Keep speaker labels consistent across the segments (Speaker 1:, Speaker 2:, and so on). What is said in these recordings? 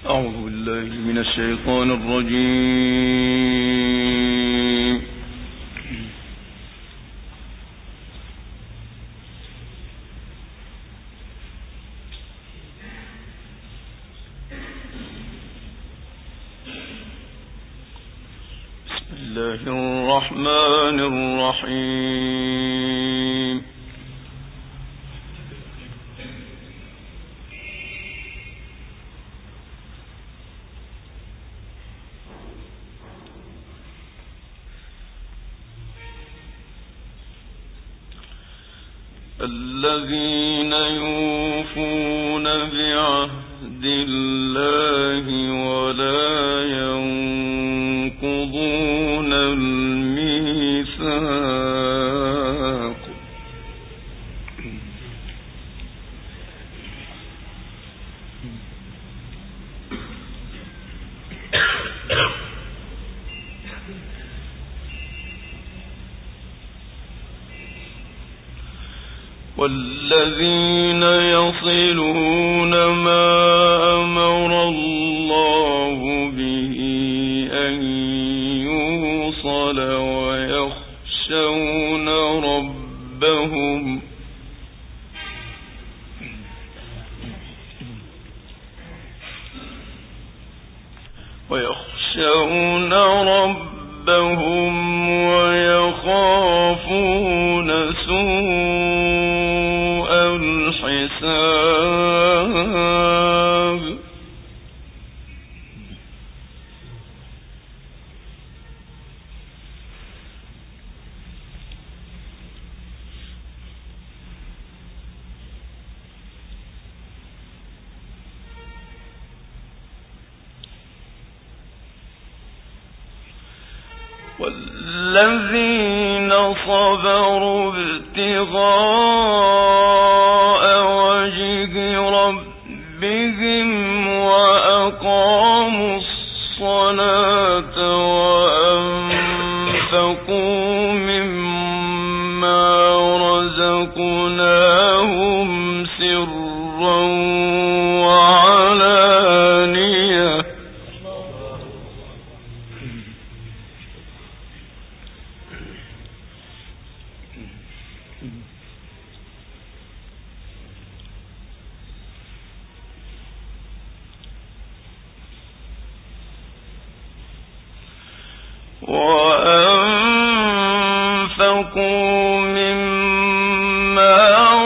Speaker 1: أعوذ بالله من الشيطان الرجيم. بسم الله الرحمن الرحيم. الذين يوفون بعهد الله ولا ينقضون الميثاق. والذين يصلون ما أمر الله به أن يوصل ويخشون ربهم ويخافون سوء الحساب. والذين صبروا ابتغاء وجه ربهم وأقاموا الصلاة وأنفقوا مما رزقناهم سرا وعلانية. وأنفقوا مما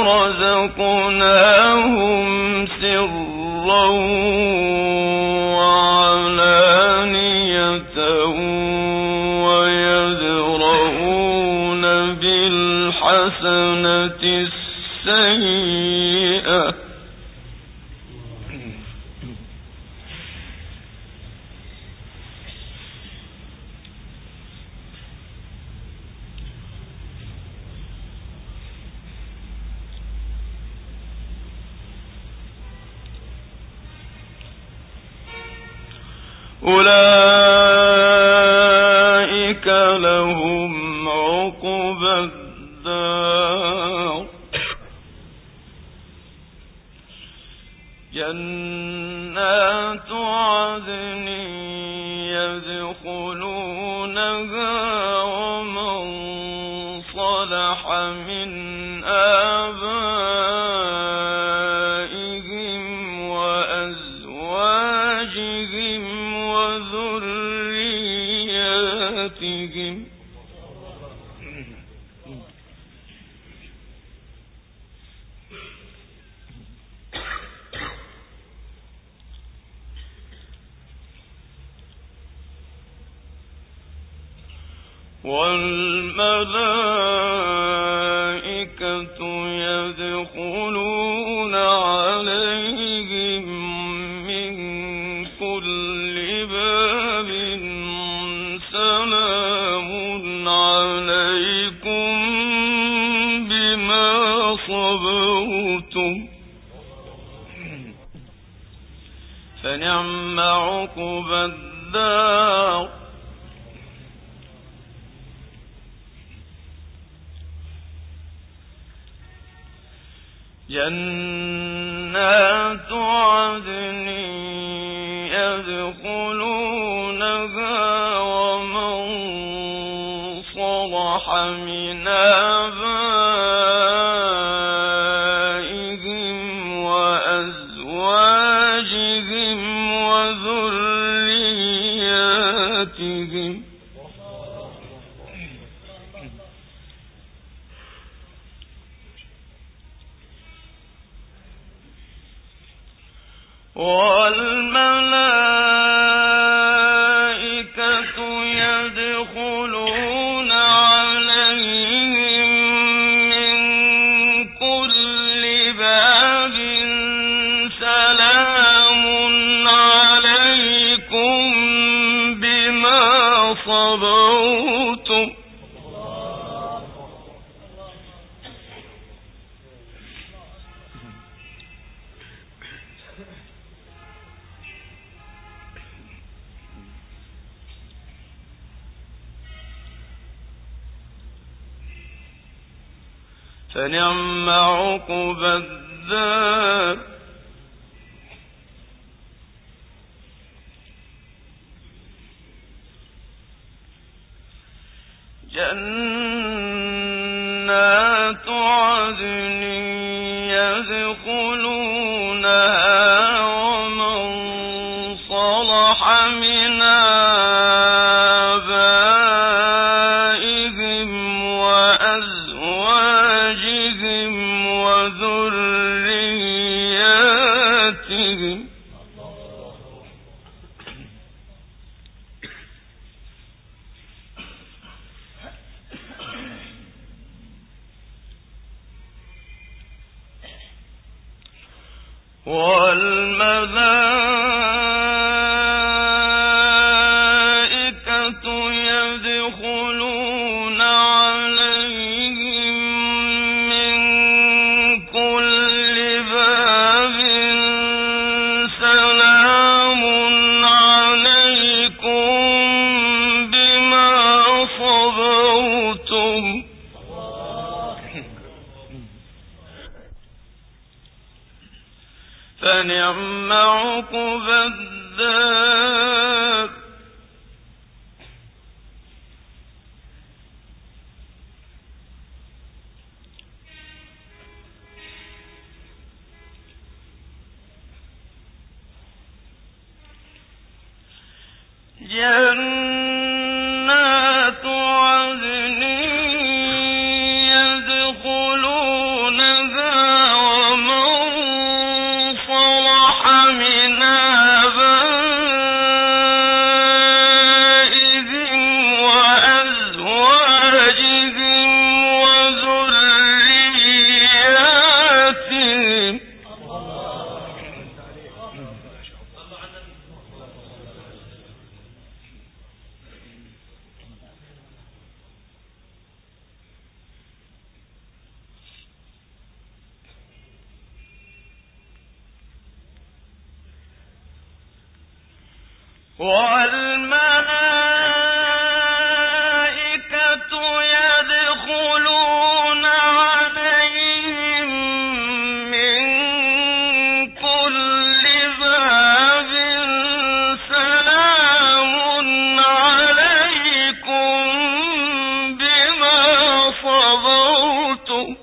Speaker 1: رزقناهم سرا وعلانية ويدرؤون بالحسنة السيئة. أولئك لهم عقبى الدار. جنات عدن يدخلونها ومن صلح من آبائهم وأزواجهم وذرياتهم. والملائكة يدخلون عليهم من كل باب سلام عليكم بما صبرتم فنعم عقبى الدار. جنات عدن يدخلونها ومن صلح من آبائهم وأزواجهم وذرياتهم والملائكة يدخلون عليهم من كل باب سلام عليكم بما صبرتم فنعم عقبى الدار جنات عدن يدخلونها ومن صلح من آبائهم وأزواجهم وذرياتهم والملائكة يدخلون عليهم من كل باب سلام عليكم بما صبرتم فنعم عقبى الدار جنات عدن يدخلونها ومن صلح من آبائهم وأزواجهم وذرياتهم والملائكة يدخلون عليهم من كل باب سلام عليكم بما صبرتم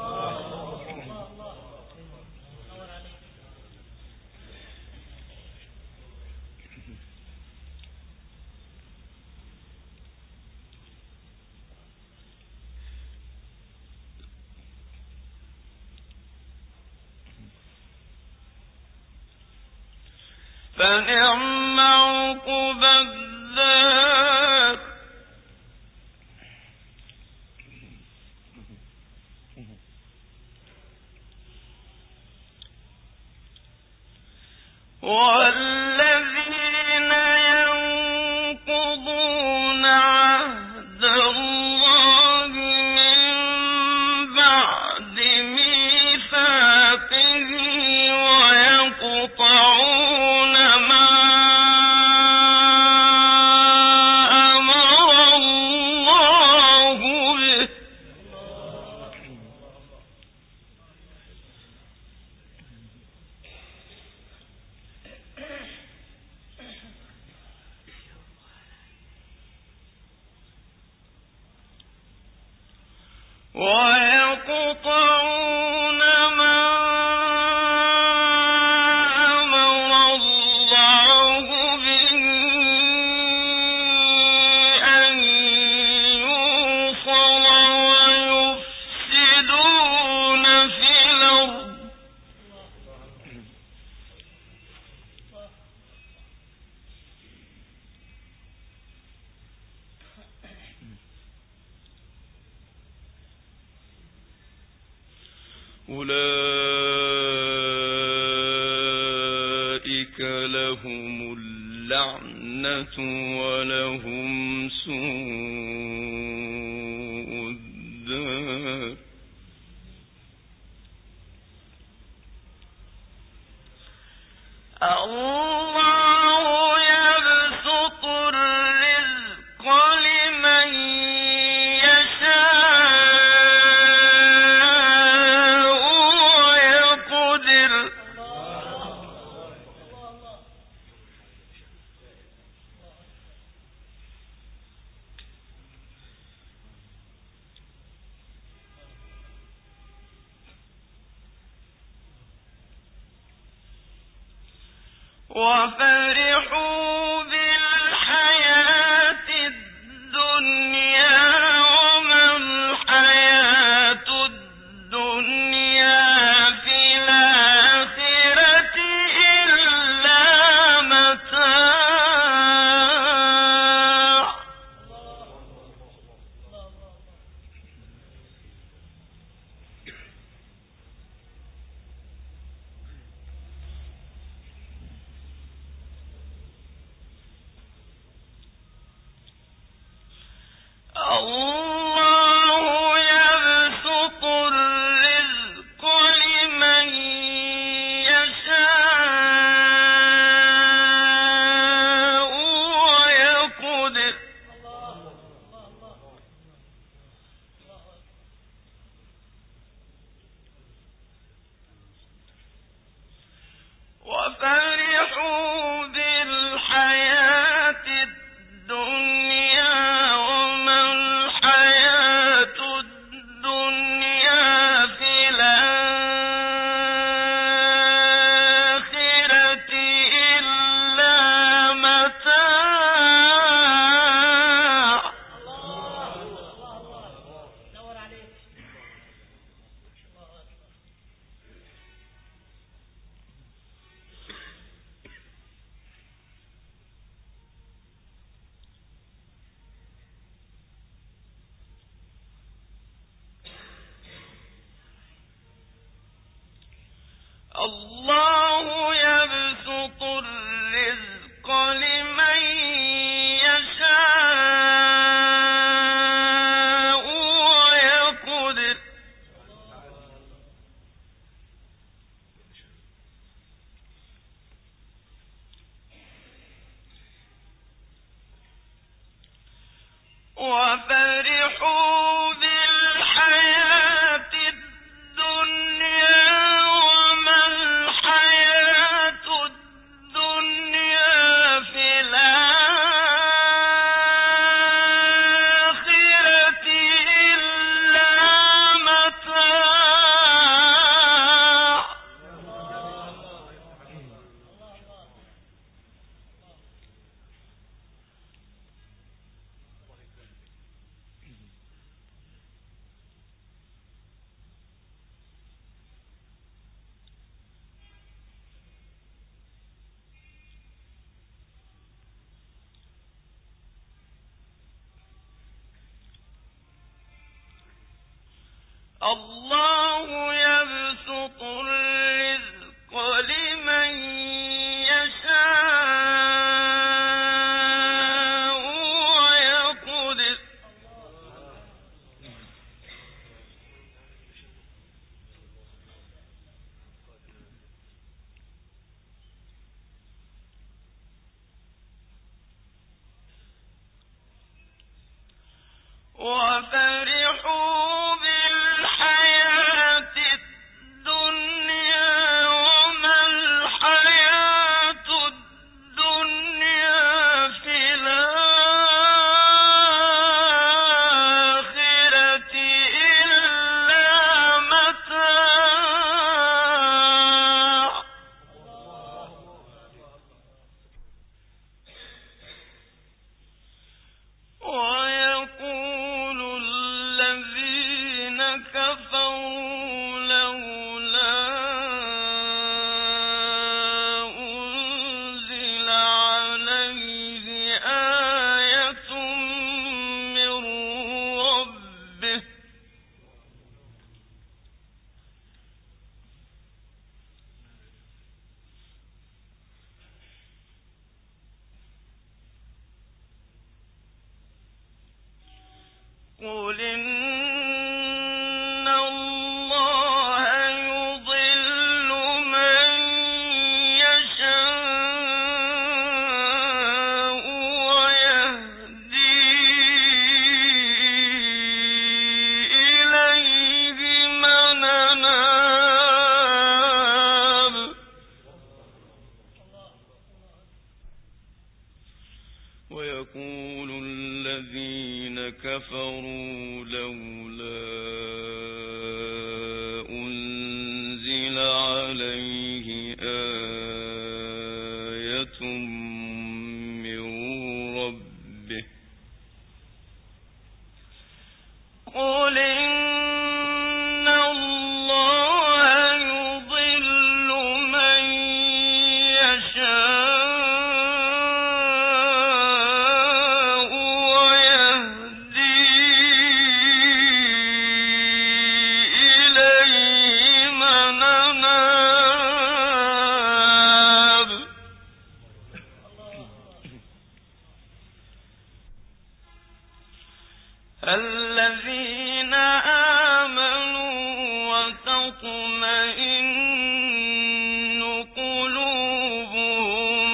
Speaker 1: فنعم عقبى الدار والذين ينقضون عهد الله من بعد ميثاقه ويقطعون ما أمر الله به ويقطعون ما أمر الله به أن يوصل ويفسدون في الأرض أولئك لهم اللعنة ولهم سوء الدار الله يبسط الرزق لمن يشاء ويقدر وفرحوا بالحياة الدنيا وما الحياة الدنيا في الآخرة إلا متاع الله يبسط الرزق لمن يشاء ويقدر وفرحوا بالحياة الدنيا وما الحياة الدنيا في الآخرة إلا متاع الله يبسط الرزق لمن يشاء ويقدر وفرحوا بالحياة الدنيا وما الحياة الدنيا في الآخرة إلا متاع الله يبسط الرزق لمن يشاء ويقدر وفرحوا بالحياة الدنيا وما الحياة الدنيا في الآخرة إلا كفروا لولا أنزل عليه آية من ربه قل إن الله يضل من يشاء ويهدي إليه من أناب الذين آمنوا وتطمئن قلوبهم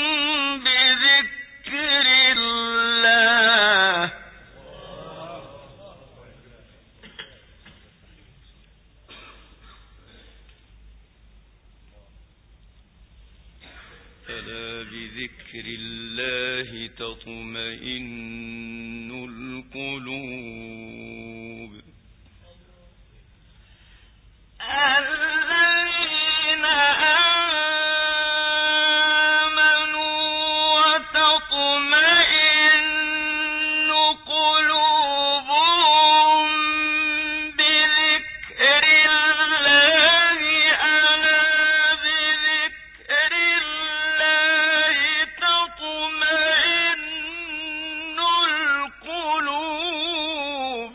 Speaker 1: بذكر الله ألا بذكر الله تطمئن القلوب الذين آمنوا وتطمئن قلوبهم بذكر الله ألا بذكر الله تطمئن القلوب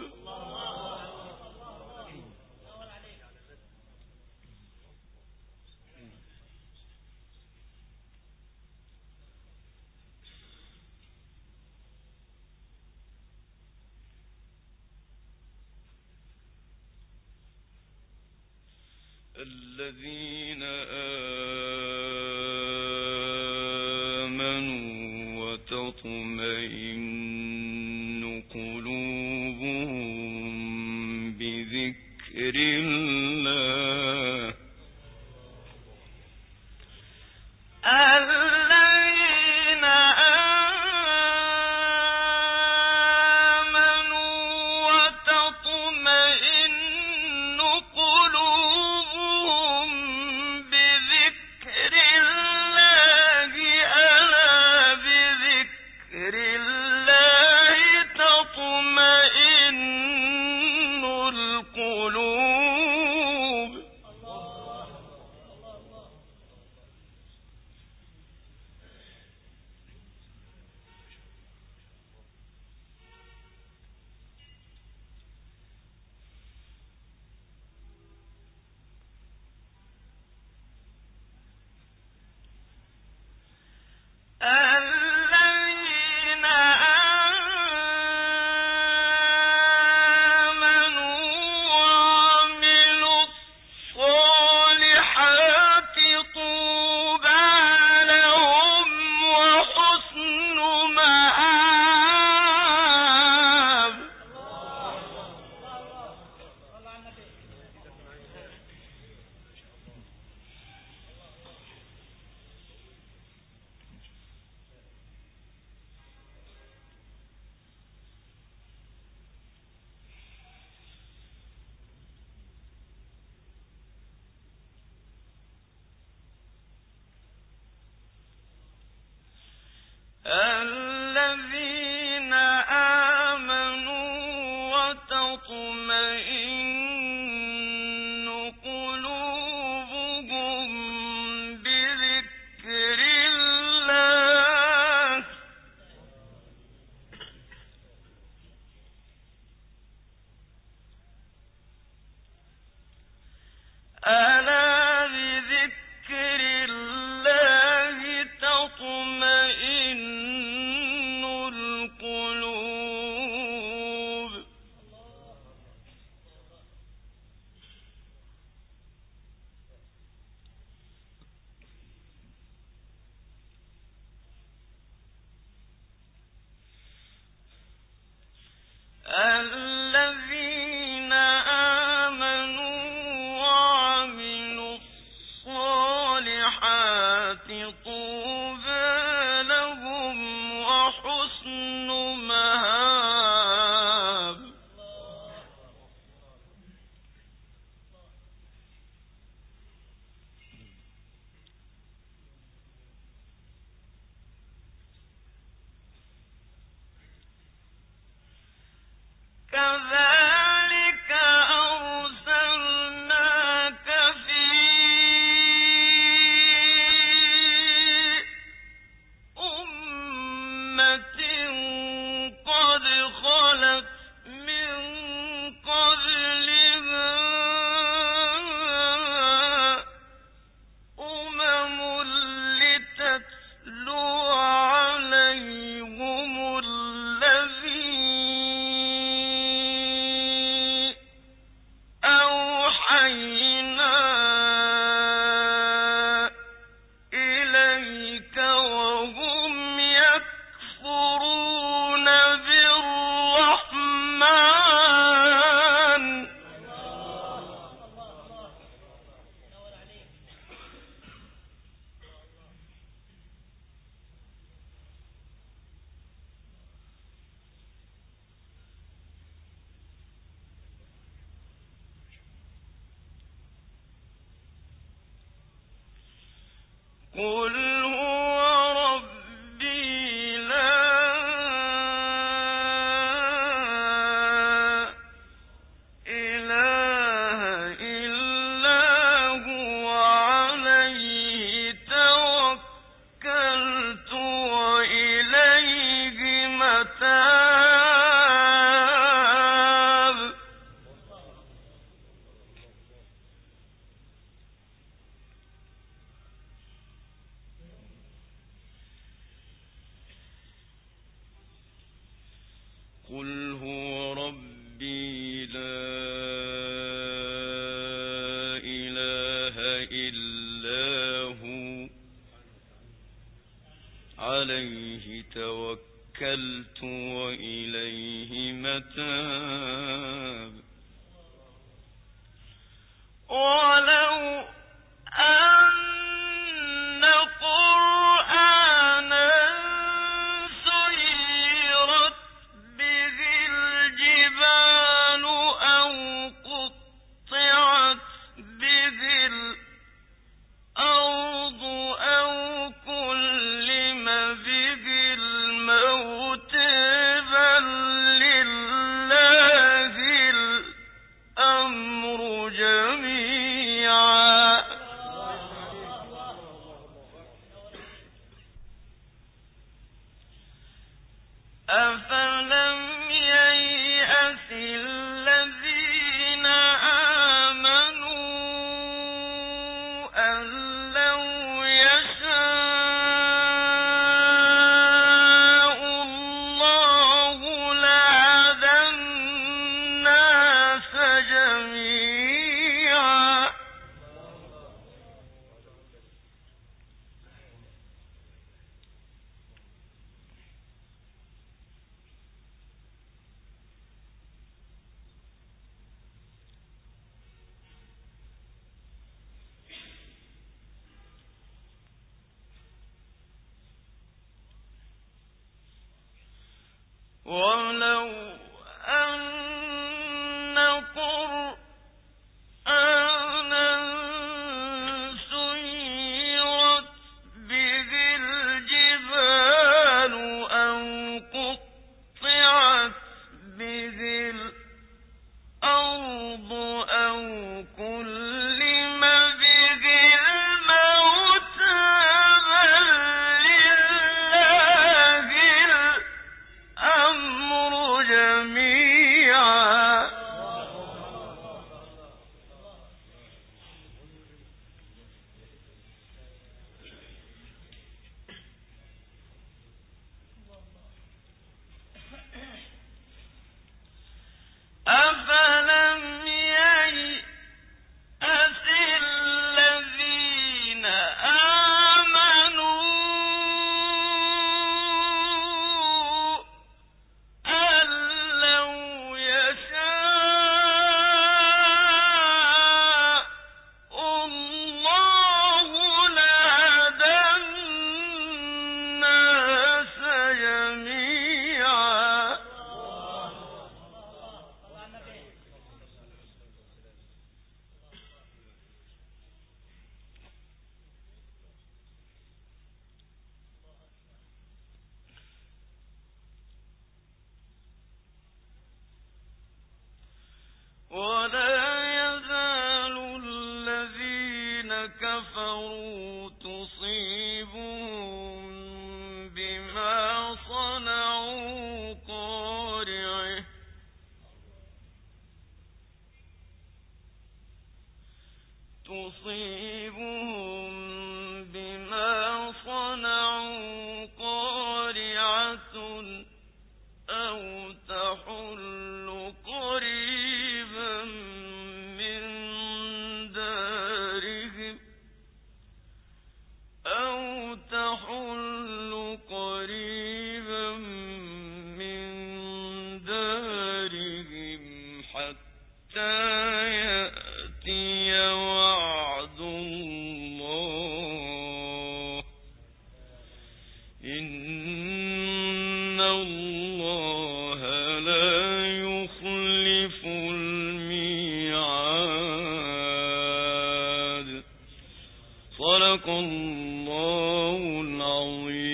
Speaker 1: الذين آمنوا وتطمئن قلوبهم بذكر الله الذين آمنوا وتطمئن قلوبهم بذكر الله ألا بذكر الله قل هو ربي لا إله إلا هو عليه توكلت وإليه متاب. قل هو ربي لا إله إلا هو عليه توكلت وإليه متاب. ولو أن قرآنا سيرت به الجبال أو قطعت به الأرض أو كلم به الموت بل لله الأمر جميعا. أفلم ييأس الذين آمنوا أن لو يشاء الله لهدى الناس جميعا. ولو أن قرآنا سيرت به الجبال أو قطعت به الأرض أو كلم به الموت بل لله الأمر جميعا. أفلم ييأس الذين آمنوا أن لو يشاء الله لهدى الناس جميعا. ولا يزال الذين كفروا تصيبهم بما صنعوا قارعة أو تحل قريبا من دارهم حتى يأتي وعد الله إن الله لا يخلف الميعاد. صدق الله الله العظيم.